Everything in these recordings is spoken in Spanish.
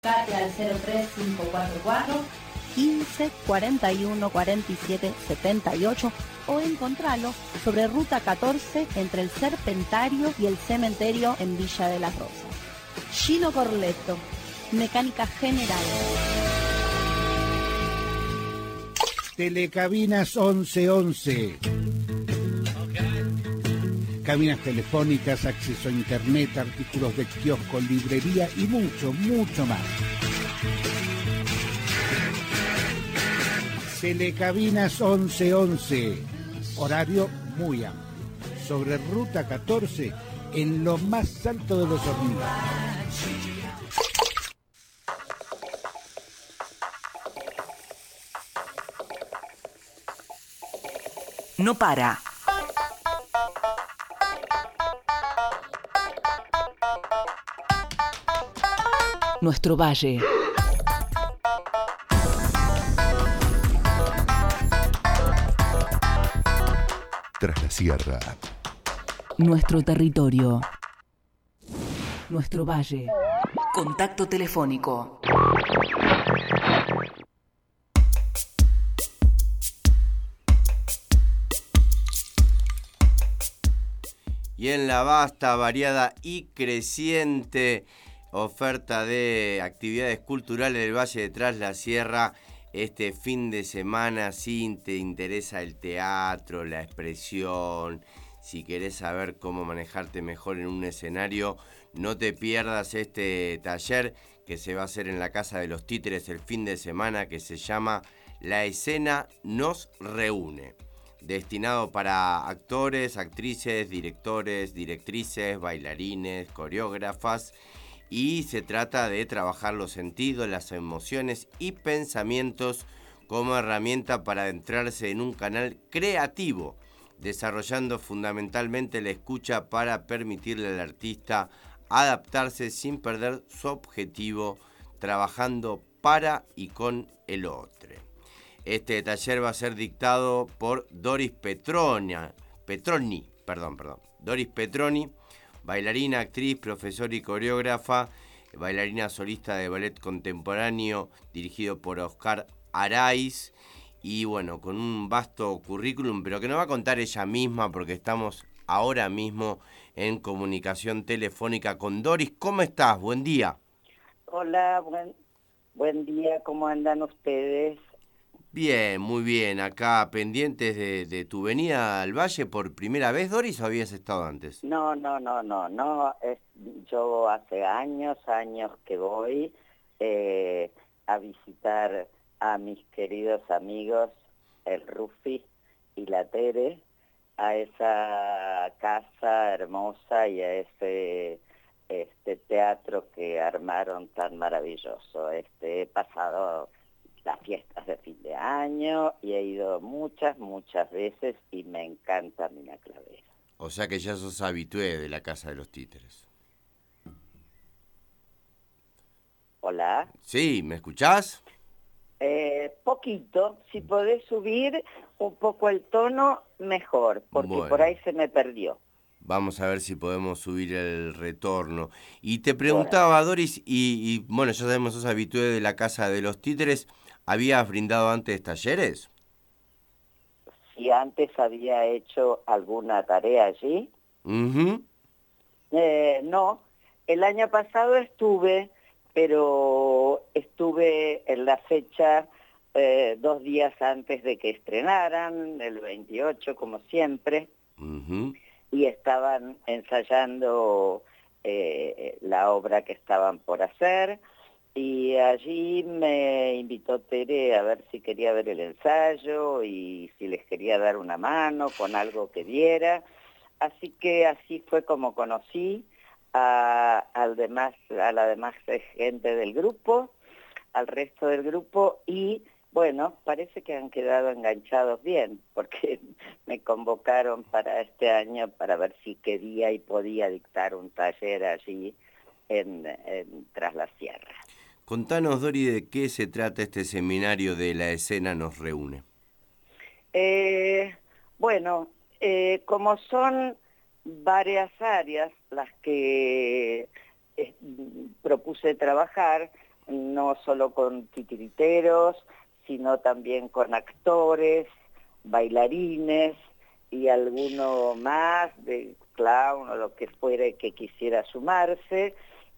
Comunicate al 03544 15 41 47 78 o encontralo sobre Ruta 14 entre el Serpentario y el Cementerio en Villa de las Rosas. Gino Corletto, mecánica general. Telecabinas 1111. Cabinas telefónicas, acceso a internet, artículos de kiosco, librería y mucho, mucho más. Telecabinas 1111. Horario muy amplio. Sobre Ruta 14, en lo más alto de los Hormigos. No para. Nuestro valle. Tras la sierra. Nuestro territorio. Nuestro valle. Contacto telefónico. Y en la vasta, variada y creciente oferta de actividades culturales del Valle de Tras la Sierra, este fin de semana, si te interesa el teatro, la expresión, si querés saber cómo manejarte mejor en un escenario, no te pierdas este taller que se va a hacer en la Casa de los Títeres el fin de semana, que se llama La Escena Nos Reúne. Destinado para actores, actrices, directores, directrices, bailarines, coreógrafas, y se trata de trabajar los sentidos, las emociones y pensamientos como herramienta para adentrarse en un canal creativo, desarrollando fundamentalmente la escucha para permitirle al artista adaptarse sin perder su objetivo, trabajando para y con el otro. Este taller va a ser dictado por Doris Petroni, bailarina, actriz, profesora y coreógrafa, bailarina solista de ballet contemporáneo, dirigido por Oscar Araiz, y bueno, con un vasto currículum, pero que nos va a contar ella misma, porque estamos ahora mismo en comunicación telefónica con Doris. ¿Cómo estás? Buen día. Hola, buen día, ¿cómo andan ustedes? Bien, muy bien. Acá pendientes de tu venida al Valle por primera vez, Doris, ¿o habías estado antes? No. Yo hace años que voy a visitar a mis queridos amigos, el Rufi y la Tere, a esa casa hermosa y a ese teatro que armaron tan maravilloso. He pasado las fiestas de fin de año y he ido muchas veces y me encanta Mina Clavero. O sea que ya sos habitué de la Casa de los Títeres. Hola. Sí, ¿me escuchás? Poquito, si podés subir un poco el tono, mejor, porque bueno, por ahí se me perdió. Vamos a ver si podemos subir el retorno. Y te preguntaba, Doris, y bueno, ya sabemos, sos habitué de la Casa de los Títeres, ¿habías brindado antes talleres? Si antes había hecho alguna tarea allí. Uh-huh. No, el año pasado pero estuve en la fecha 2 días antes de que estrenaran, el 28 como siempre, Uh-huh. y estaban ensayando la obra que estaban por hacer, y allí me invitó Tere a ver si quería ver el ensayo y si les quería dar una mano con algo que viera. Así que así fue como conocí a la demás gente del grupo, al resto del grupo, y bueno, parece que han quedado enganchados bien, porque me convocaron para este año para ver si quería y podía dictar un taller allí en Tras la Sierra. Contanos, Dori, de qué se trata este seminario de La Escena Nos Reúne. Como son varias áreas las que propuse trabajar, no solo con titiriteros, sino también con actores, bailarines y alguno más de clown o lo que fuere que quisiera sumarse.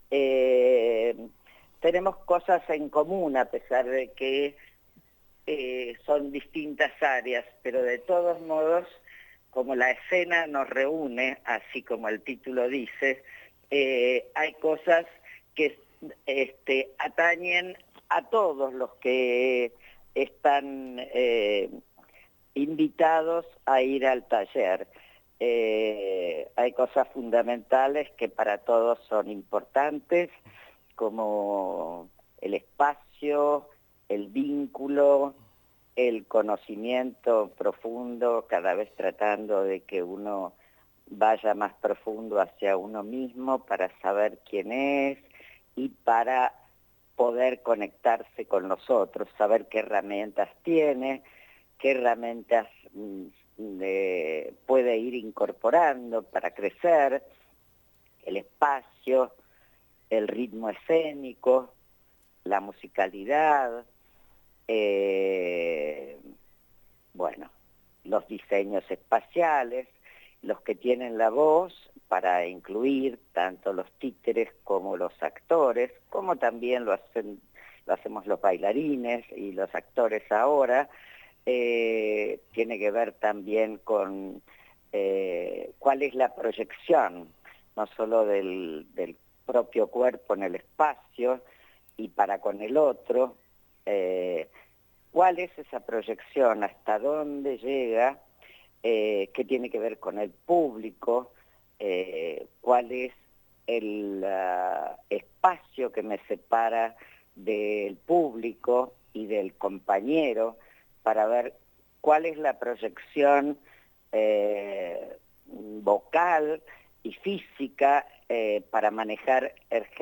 Tenemos cosas en común a pesar de que son distintas áreas, pero de todos modos, como la escena nos reúne, así como el título dice, hay cosas que atañen a todos los que están invitados a ir al taller. Hay cosas fundamentales que para todos son importantes, como el espacio, el vínculo, el conocimiento profundo, cada vez tratando de que uno vaya más profundo hacia uno mismo para saber quién es y para poder conectarse con los otros, saber qué herramientas tiene, qué herramientas puede ir incorporando para crecer, el espacio, el ritmo escénico, la musicalidad, bueno, los diseños espaciales, los que tienen la voz para incluir tanto los títeres como los actores, como también lo hacemos los bailarines y los actores ahora. Tiene que ver también con cuál es la proyección, no solo del propio cuerpo en el espacio y para con el otro, cuál es esa proyección, hasta dónde llega, qué tiene que ver con el público, cuál es el espacio que me separa del público y del compañero, para ver cuál es la proyección vocal y física para manejar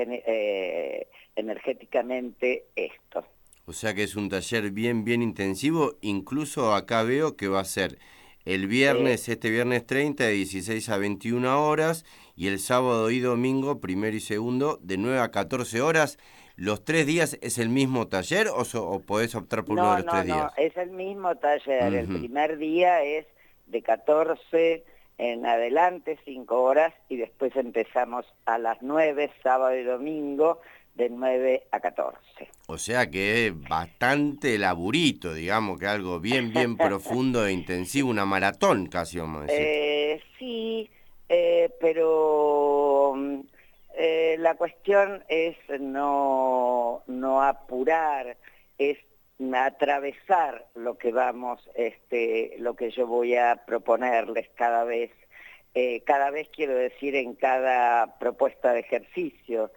energéticamente esto. O sea que es un taller bien intensivo. Incluso acá veo que va a ser el viernes, este viernes 30, de 16 a 21 horas, y el sábado y domingo, primero y segundo, de 9 a 14 horas. ¿Los 3 días es el mismo taller o podés optar por uno de los 3 días? No, es el mismo taller. El primer día es de 14 en adelante, 5 horas, y después empezamos a las 9, sábado y domingo, de 9 a 14. O sea que es bastante laburito, digamos, que algo bien profundo e intensivo, una maratón casi, vamos a decir. Sí, pero la cuestión es no apurar, es atravesar lo que vamos, lo que yo voy a proponerles cada vez quiero decir en cada propuesta de ejercicio.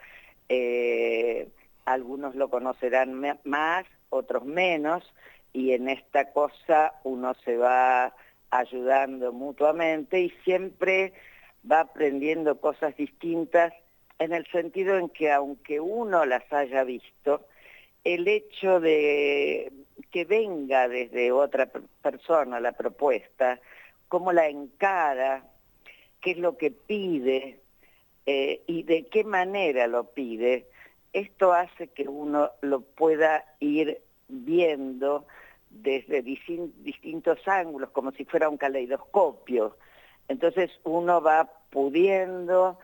Algunos lo conocerán más, otros menos, y en esta cosa uno se va ayudando mutuamente y siempre va aprendiendo cosas distintas, en el sentido en que aunque uno las haya visto, el hecho de que venga desde otra persona la propuesta, cómo la encara, qué es lo que pide y de qué manera lo pide, esto hace que uno lo pueda ir viendo desde distintos ángulos, como si fuera un caleidoscopio. Entonces uno va pudiendo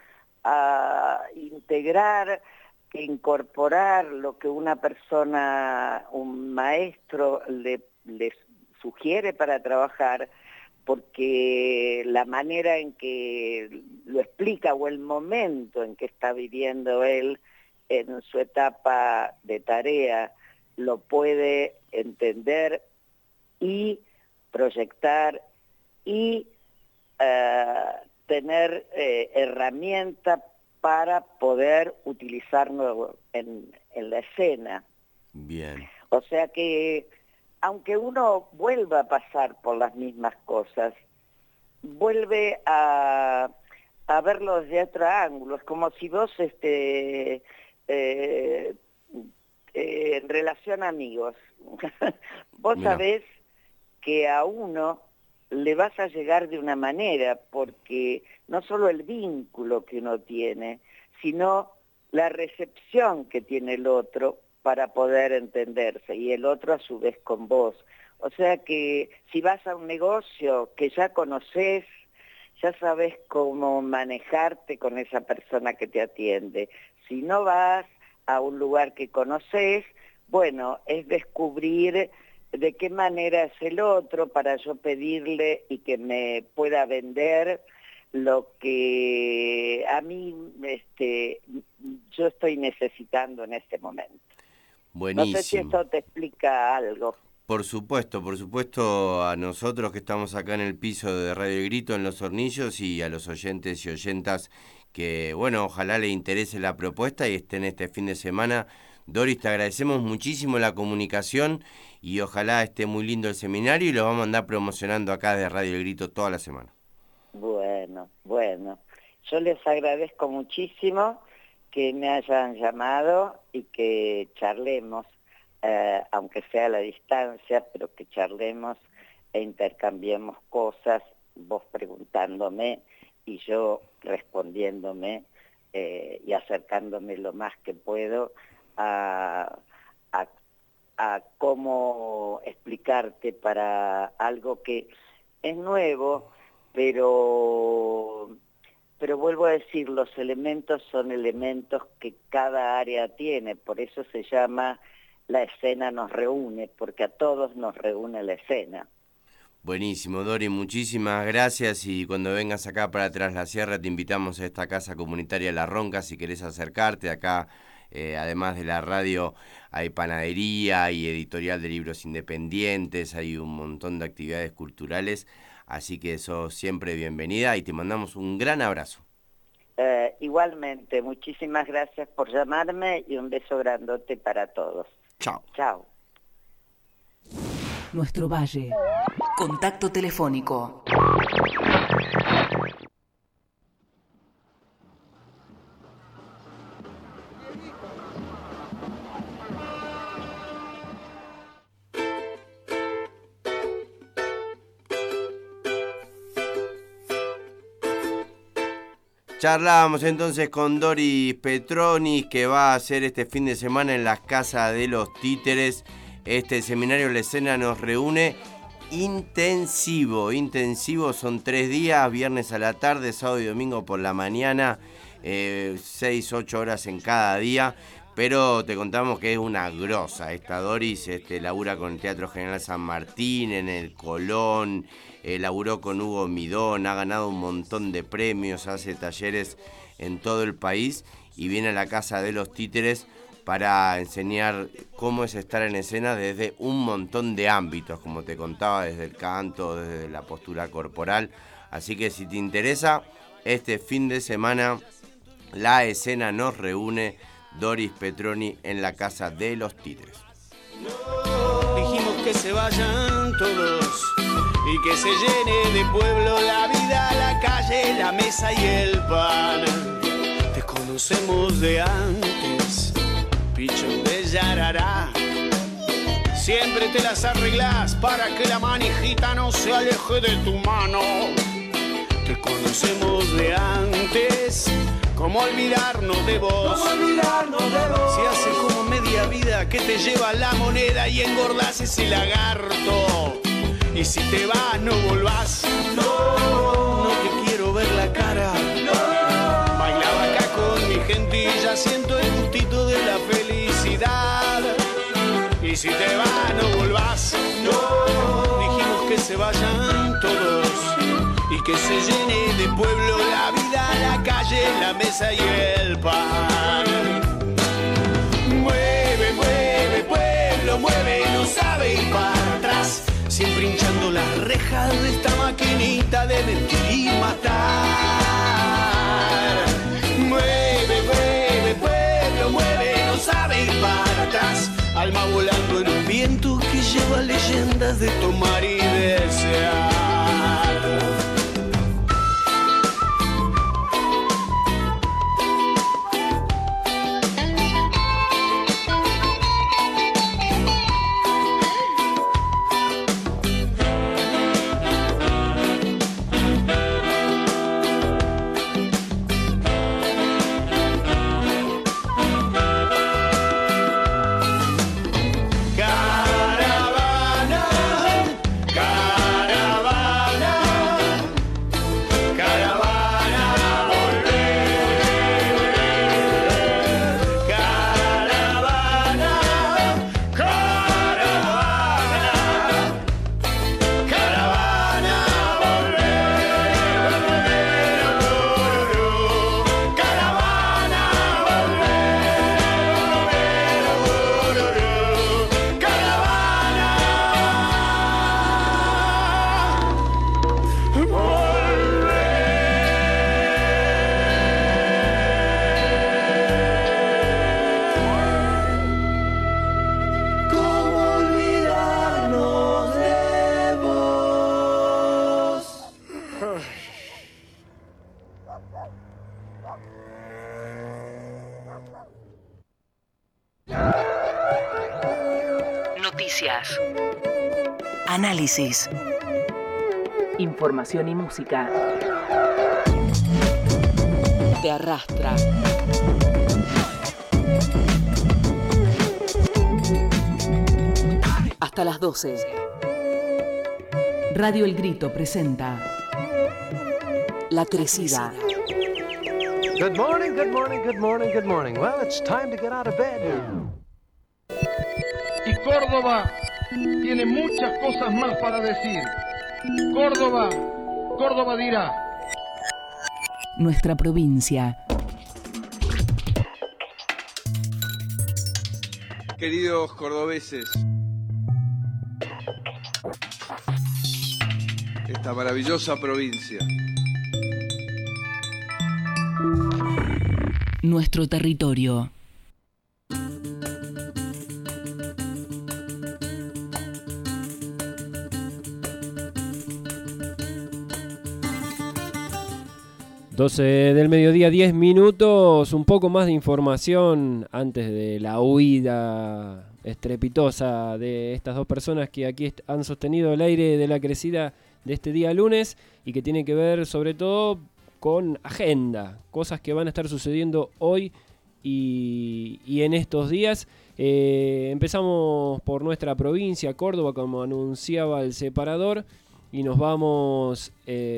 integrar e incorporar lo que una persona, un maestro le sugiere para trabajar, porque la manera en que lo explica o el momento en que está viviendo él en su etapa de tarea lo puede entender y proyectar y tener herramientas para poder utilizarlo en la escena. Bien. O sea que, aunque uno vuelva a pasar por las mismas cosas, vuelve a verlo desde otro ángulo. Es como si vos, en relación a amigos, vos Mirá. sabés que a uno le vas a llegar de una manera, porque no solo el vínculo que uno tiene, sino la recepción que tiene el otro para poder entenderse, y el otro a su vez con vos. O sea que si vas a un negocio que ya conoces, ya sabes cómo manejarte con esa persona que te atiende. Si no vas a un lugar que conoces, bueno, es descubrir de qué manera es el otro para yo pedirle y que me pueda vender lo que a mí yo estoy necesitando en este momento. Buenísimo. No sé si esto te explica algo. Por supuesto, a nosotros que estamos acá en el piso de Radio El Grito, en Los Hornillos, y a los oyentes y oyentas que, bueno, ojalá les interese la propuesta y estén este fin de semana. Doris, te agradecemos muchísimo la comunicación y ojalá esté muy lindo el seminario y lo vamos a andar promocionando acá de Radio El Grito toda la semana. Bueno, yo les agradezco muchísimo que me hayan llamado y que charlemos, aunque sea a la distancia, pero que charlemos e intercambiemos cosas, vos preguntándome y yo respondiéndome y acercándome lo más que puedo a cómo explicarte para algo que es nuevo, pero vuelvo a decir, los elementos son elementos que cada área tiene, por eso se llama La Escena Nos Reúne, porque a todos nos reúne la escena. Buenísimo, Dori, muchísimas gracias, y cuando vengas acá para Tras la Sierra te invitamos a esta casa comunitaria La Ronca si querés acercarte. Acá, además de la radio, hay panadería y editorial de libros independientes, hay un montón de actividades culturales, así que sos siempre bienvenida y te mandamos un gran abrazo. Igualmente, muchísimas gracias por llamarme y un beso grandote para todos. Chao. Chao. Nuestro Valle. Contacto telefónico. Charlábamos entonces con Doris Petroni, que va a hacer este fin de semana en las Casas de los Títeres este seminario La Escena Nos Reúne. Intensivo, son 3 días, viernes a la tarde, sábado y domingo por la mañana, 6-8 horas en cada día, pero te contamos que es una grosa esta Doris, labura con el Teatro General San Martín, en el Colón, laburó con Hugo Midón, ha ganado un montón de premios, hace talleres en todo el país y viene a la Casa de los Títeres para enseñar cómo es estar en escena desde un montón de ámbitos, como te contaba, desde el canto, desde la postura corporal. Así que si te interesa, este fin de semana La Escena Nos Reúne, Doris Petroni en la Casa de los Títeres. Dijimos que se vayan todos y que se llene de pueblo la vida, la calle, la mesa y el pan. Te conocemos de antes, pichón de Yarará. Siempre te las arreglas para que la manijita no se aleje de tu mano. Te conocemos de antes, ¿cómo olvidarnos de vos? Si hace como media vida que te lleva la moneda y engordás ese lagarto. Y si te vas no volvás, no te quiero ver la cara. Bailaba acá con mi gente y ya siento el gustito de la felicidad. Y si te vas no volvás, dijimos que se vayan todos y que se llene de pueblo la vida, la calle, la mesa y el pan. Mueve, mueve, pueblo, mueve, no sabe ir para atrás, siempre hinchando las rejas de esta maquinita de mentir y matar. Mueve, mueve, pueblo, mueve, no sabe ir para atrás, alma volando en un viento que lleva leyendas de tomar y desear. Noticias. Análisis. Información y música. Te arrastra. Hasta las 12. Radio El Grito presenta La Crecida. Good morning, good morning, good morning, good morning. Well, it's time to get out of bed. Y Córdoba tiene muchas cosas más para decir. Córdoba dirá. Nuestra provincia. Queridos cordobeses, esta maravillosa provincia. Nuestro territorio. Del mediodía, 10 minutos, un poco más de información antes de la huida estrepitosa de estas dos personas que aquí han sostenido el aire de la crecida de este día lunes y que tiene que ver sobre todo con agenda, cosas que van a estar sucediendo hoy y en estos días. Empezamos por nuestra provincia, Córdoba, como anunciaba el separador, y nos vamos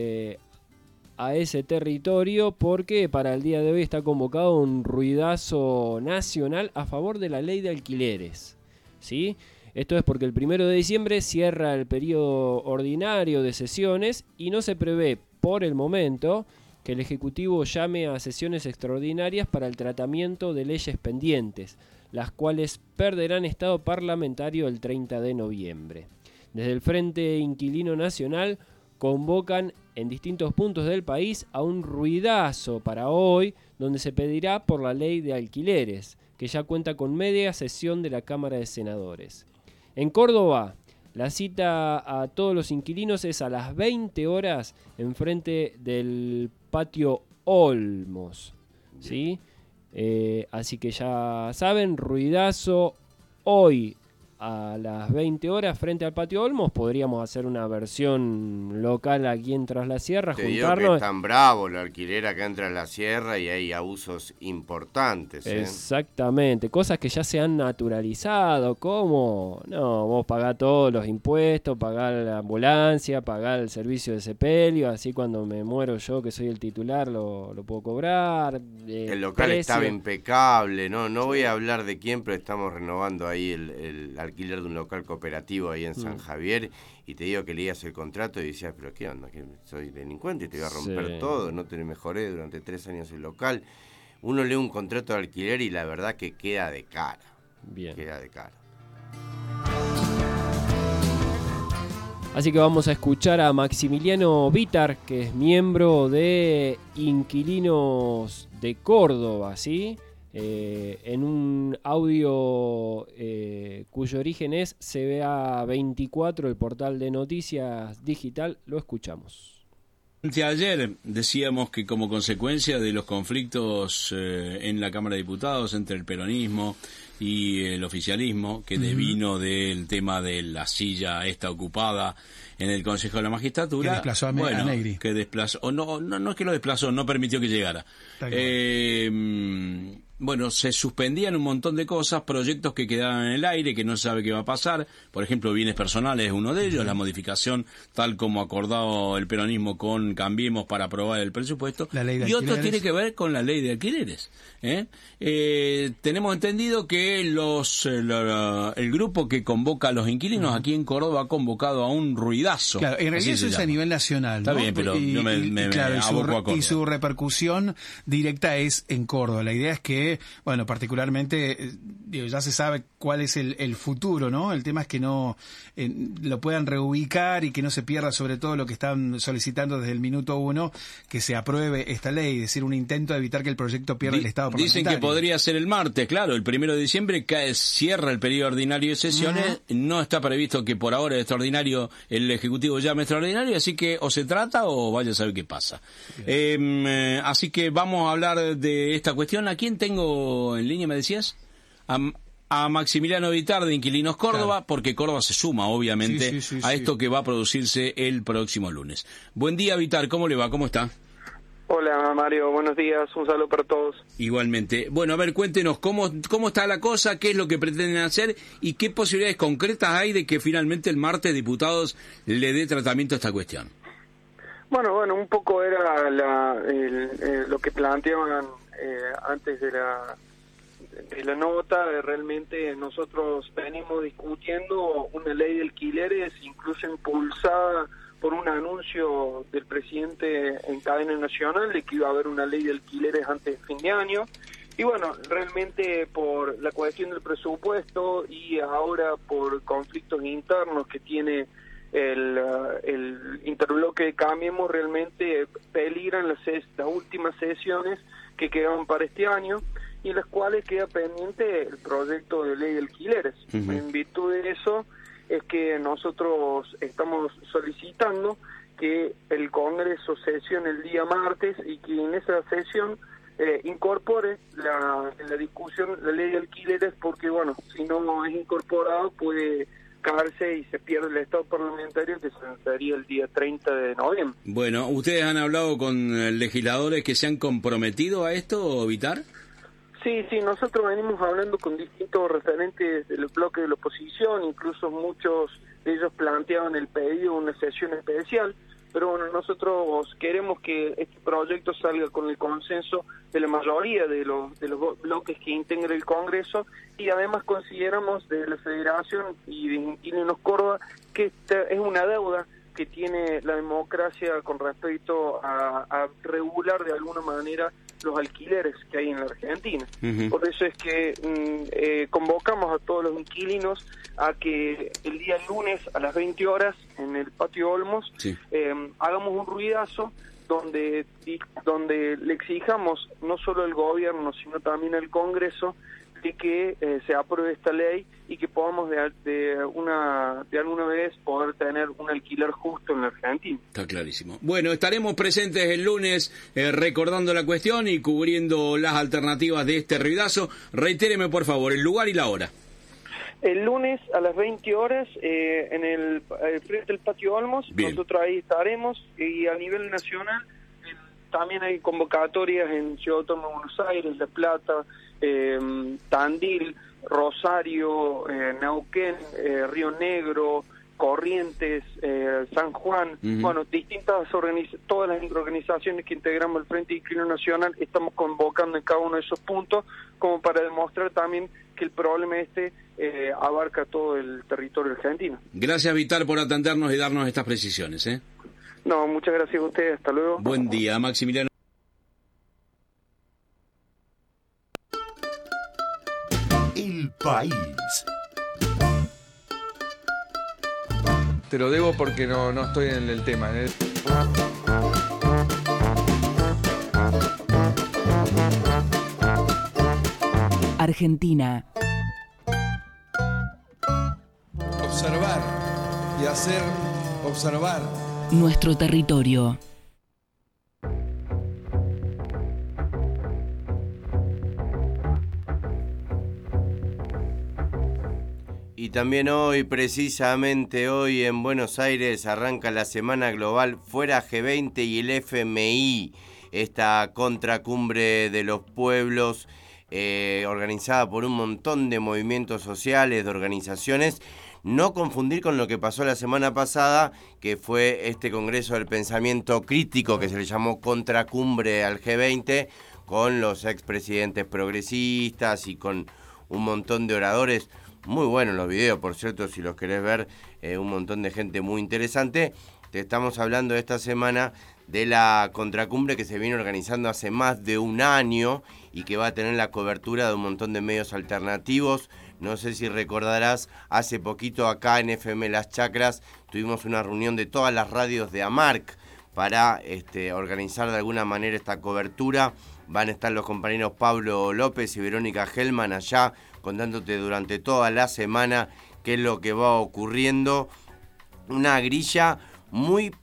a ese territorio porque para el día de hoy está convocado un ruidazo nacional a favor de la ley de alquileres, ¿sí? Esto es porque el 1 de diciembre cierra el periodo ordinario de sesiones y no se prevé por el momento que el Ejecutivo llame a sesiones extraordinarias para el tratamiento de leyes pendientes, las cuales perderán estado parlamentario el 30 de noviembre. Desde el Frente Inquilino Nacional convocan en distintos puntos del país a un ruidazo para hoy, donde se pedirá por la ley de alquileres, que ya cuenta con media sesión de la Cámara de Senadores. En Córdoba, la cita a todos los inquilinos es a las 20 horas en frente del patio Olmos, ¿sí? Así que ya saben, ruidazo hoy a las 20 horas frente al patio Olmos. Podríamos hacer una versión local aquí en Tras la Sierra, Te juntarnos. digo que es tan bravo la alquiler acá en Tras la Sierra y hay abusos importantes. Exactamente, cosas que ya se han naturalizado, como, no, vos pagás todos los impuestos, pagás la ambulancia, pagás el servicio de sepelio, así cuando me muero yo, que soy el titular, lo puedo cobrar. El local estaba impecable, no voy a hablar de quién, pero estamos renovando ahí el alquiler de un local cooperativo ahí en San Javier, y te digo que leías el contrato y decías, pero ¿qué onda? ¿Que soy delincuente y te voy a romper todo? No te mejoré durante 3 años el local. Uno lee un contrato de alquiler y la verdad que queda de cara. Bien. Queda de cara. Así que vamos a escuchar a Maximiliano Vitar, que es miembro de Inquilinos de Córdoba, ¿sí? En un audio cuyo origen es CBA24, el portal de noticias digital. Lo escuchamos. Ayer decíamos que como consecuencia de los conflictos en la Cámara de Diputados entre el peronismo y el oficialismo, que devino del tema de la silla esta ocupada en el Consejo de la Magistratura, que desplazó a Negri. Que desplazó, no es que lo desplazó, no permitió que llegara. Bueno, se suspendían un montón de cosas, proyectos que quedaban en el aire, que no se sabe qué va a pasar. Por ejemplo, bienes personales es uno de ellos, la modificación tal como acordado el peronismo con Cambiemos para aprobar el presupuesto. Y otro tiene que ver con la ley de alquileres. Tenemos entendido que el grupo que convoca a los inquilinos aquí en Córdoba ha convocado a un ruidazo. Claro, en realidad eso es a nivel nacional, ¿no? Está bien, pero yo me aboco a Córdoba. Y su repercusión directa es en Córdoba. La idea es que, bueno, particularmente, ya se sabe cuál es el futuro, ¿no? El tema es que no lo puedan reubicar y que no se pierda sobre todo lo que están solicitando desde el minuto 1, que se apruebe esta ley, es decir, un intento de evitar que el proyecto pierda el estado parlamentario. Dicen que podría ser el martes, claro, el 1 de diciembre cierra el periodo ordinario de sesiones, no está previsto que por ahora extraordinario el Ejecutivo llame extraordinario, así que o se trata o vaya a saber qué pasa. Así que vamos a hablar de esta cuestión. ¿A quién tengo en línea, me decías? A a Maximiliano Vitar de Inquilinos Córdoba, porque Córdoba se suma, obviamente, a esto que va a producirse el próximo lunes. Buen día, Vitar, ¿cómo le va? ¿Cómo está? Hola, Mario, buenos días, un saludo para todos. Igualmente. Bueno, a ver, cuéntenos cómo está la cosa, qué es lo que pretenden hacer y qué posibilidades concretas hay de que finalmente el martes Diputados le dé tratamiento a esta cuestión. Bueno, un poco era lo que planteaban antes de la nota. Realmente nosotros venimos discutiendo una ley de alquileres, incluso impulsada por un anuncio del presidente en cadena nacional de que iba a haber una ley de alquileres antes de fin de año. Y bueno, realmente por la cuestión del presupuesto y ahora por conflictos internos que tiene el interbloque de Cambiemos, realmente peligran las últimas sesiones que quedaban para este año y en las cuales queda pendiente el proyecto de ley de alquileres. En virtud de eso es que nosotros estamos solicitando que el Congreso sesione el día martes y que en esa sesión incorpore en la discusión la ley de alquileres, porque bueno, si no es incorporado puede caerse y se pierde el estado parlamentario, que se vencería el día 30 de noviembre. Bueno, ¿ustedes han hablado con legisladores que se han comprometido a esto, Vitar? Sí, nosotros venimos hablando con distintos referentes del bloque de la oposición, incluso muchos de ellos planteaban el pedido de una sesión especial, pero bueno, nosotros queremos que este proyecto salga con el consenso de la mayoría de los bloques que integran el Congreso, y además consideramos de la Federación y de Inquilinos Córdoba que esta es una deuda que tiene la democracia con respecto a regular de alguna manera los alquileres que hay en la Argentina. Por eso es que convocamos a todos los inquilinos a que el día lunes a las 20 horas en el Patio Olmos hagamos un ruidazo donde le exijamos no solo al gobierno sino también al Congreso de que se apruebe esta ley y que podamos de alguna vez poder tener un alquiler justo en la Argentina. Está clarísimo. Bueno, estaremos presentes el lunes recordando la cuestión y cubriendo las alternativas de este ruidazo. Reitéreme, por favor, el lugar y la hora. El lunes a las 20 horas en el frente del Patio Olmos. Bien. Nosotros ahí estaremos, y a nivel nacional también hay convocatorias en Ciudad Autónoma de Buenos Aires, La Plata, Tandil, Rosario, Neuquén, Río Negro, Corrientes, San Juan. Bueno, todas las organizaciones que integramos el Frente de Inquilino Nacional estamos convocando en cada uno de esos puntos como para demostrar también que el problema abarca todo el territorio argentino. Gracias, Vitar, por atendernos y darnos estas precisiones. No, muchas gracias a ustedes, hasta luego. Buen día, Maximiliano. El país. Te lo debo porque no estoy en el tema. Argentina. Observar y hacer observar nuestro territorio. Y también hoy, precisamente hoy, en Buenos Aires arranca la Semana Global Fuera G20 y el FMI, esta contracumbre de los pueblos organizada por un montón de movimientos sociales, de organizaciones. No confundir con lo que pasó la semana pasada, que fue este Congreso del Pensamiento Crítico, que se le llamó Contracumbre al G20, con los expresidentes progresistas y con un montón de oradores. Muy buenos los videos, por cierto, si los querés ver, un montón de gente muy interesante. Te estamos hablando esta semana de la contracumbre que se viene organizando hace más de un año y que va a tener la cobertura de un montón de medios alternativos. No sé si recordarás, hace poquito acá en FM Las Chacras tuvimos una reunión de todas las radios de AMARC para organizar de alguna manera esta cobertura. Van a estar los compañeros Pablo López y Verónica Hellman allá contándote durante toda la semana qué es lo que va ocurriendo. Una grilla muy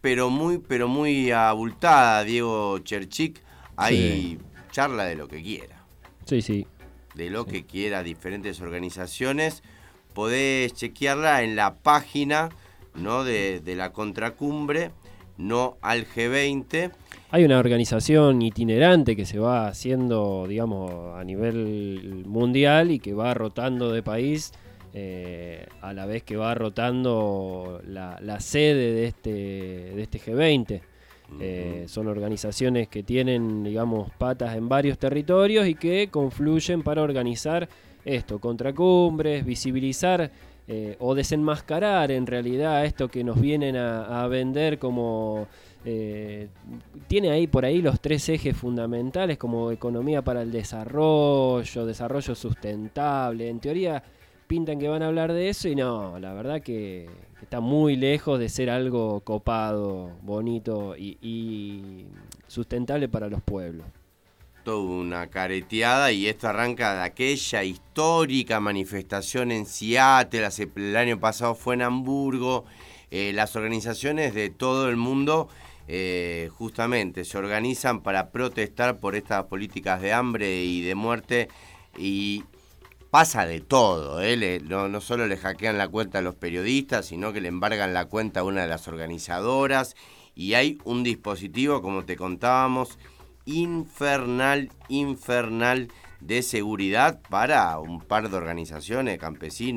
abultada, Diego Cherchik. Ahí charla de lo que quiera. Sí. de lo que quiera, diferentes organizaciones. Podés chequearla en la página, ¿no?, de la Contracumbre, No al G20. Hay una organización itinerante que se va haciendo, digamos, a nivel mundial y que va rotando de país, a la vez que va rotando la sede de este G20. Son organizaciones que tienen, digamos, patas en varios territorios y que confluyen para organizar esto, contracumbres, visibilizar o desenmascarar en realidad esto que nos vienen a vender como... tiene ahí por ahí los 3 ejes fundamentales como economía para el desarrollo sustentable. En teoría pintan que van a hablar de eso y no, la verdad que está muy lejos de ser algo copado, bonito y sustentable para los pueblos. Toda una careteada, y esto arranca de aquella histórica manifestación en Seattle, el año pasado fue en Hamburgo. Las organizaciones de todo el mundo justamente se organizan para protestar por estas políticas de hambre y de muerte, y pasa de todo, no solo le hackean la cuenta a los periodistas, sino que le embargan la cuenta a una de las organizadoras, y hay un dispositivo, como te contábamos, infernal de seguridad para un par de organizaciones, campesinos